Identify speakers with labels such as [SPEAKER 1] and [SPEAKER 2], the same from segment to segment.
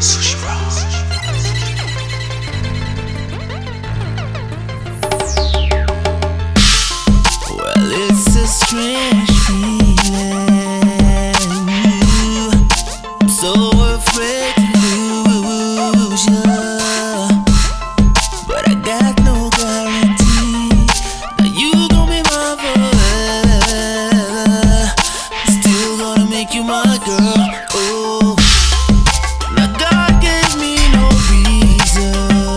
[SPEAKER 1] Sushi Roll.
[SPEAKER 2] Well, it's a strange feeling. I'm so afraid to lose you, but I got no guarantee that you gon' be mine forever. I'm still gonna make you my girl. Oh, now God gave me no reason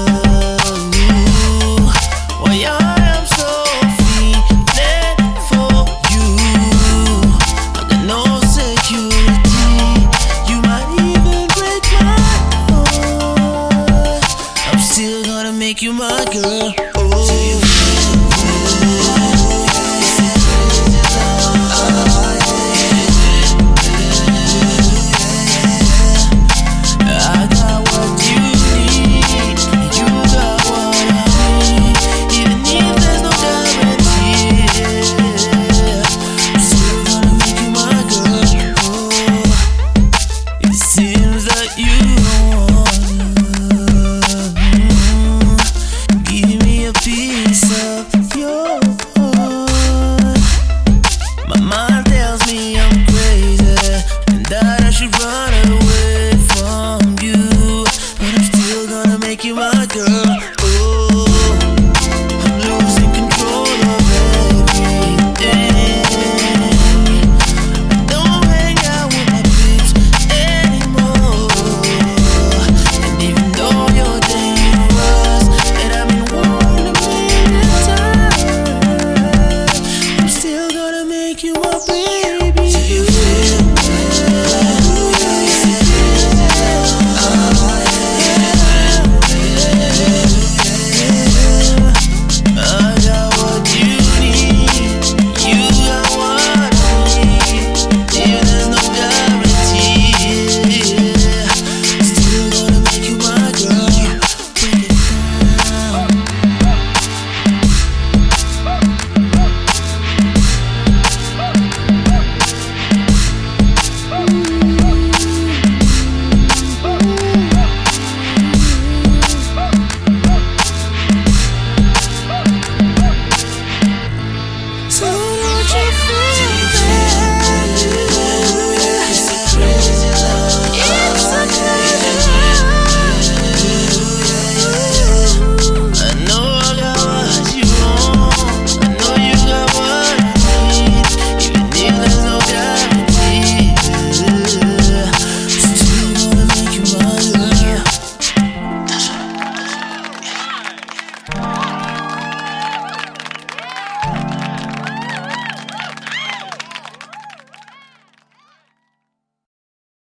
[SPEAKER 2] why I am so feeling for you. I got no security. You might even break my heart. I'm still gonna make you my girl. Oh, seems that you don't want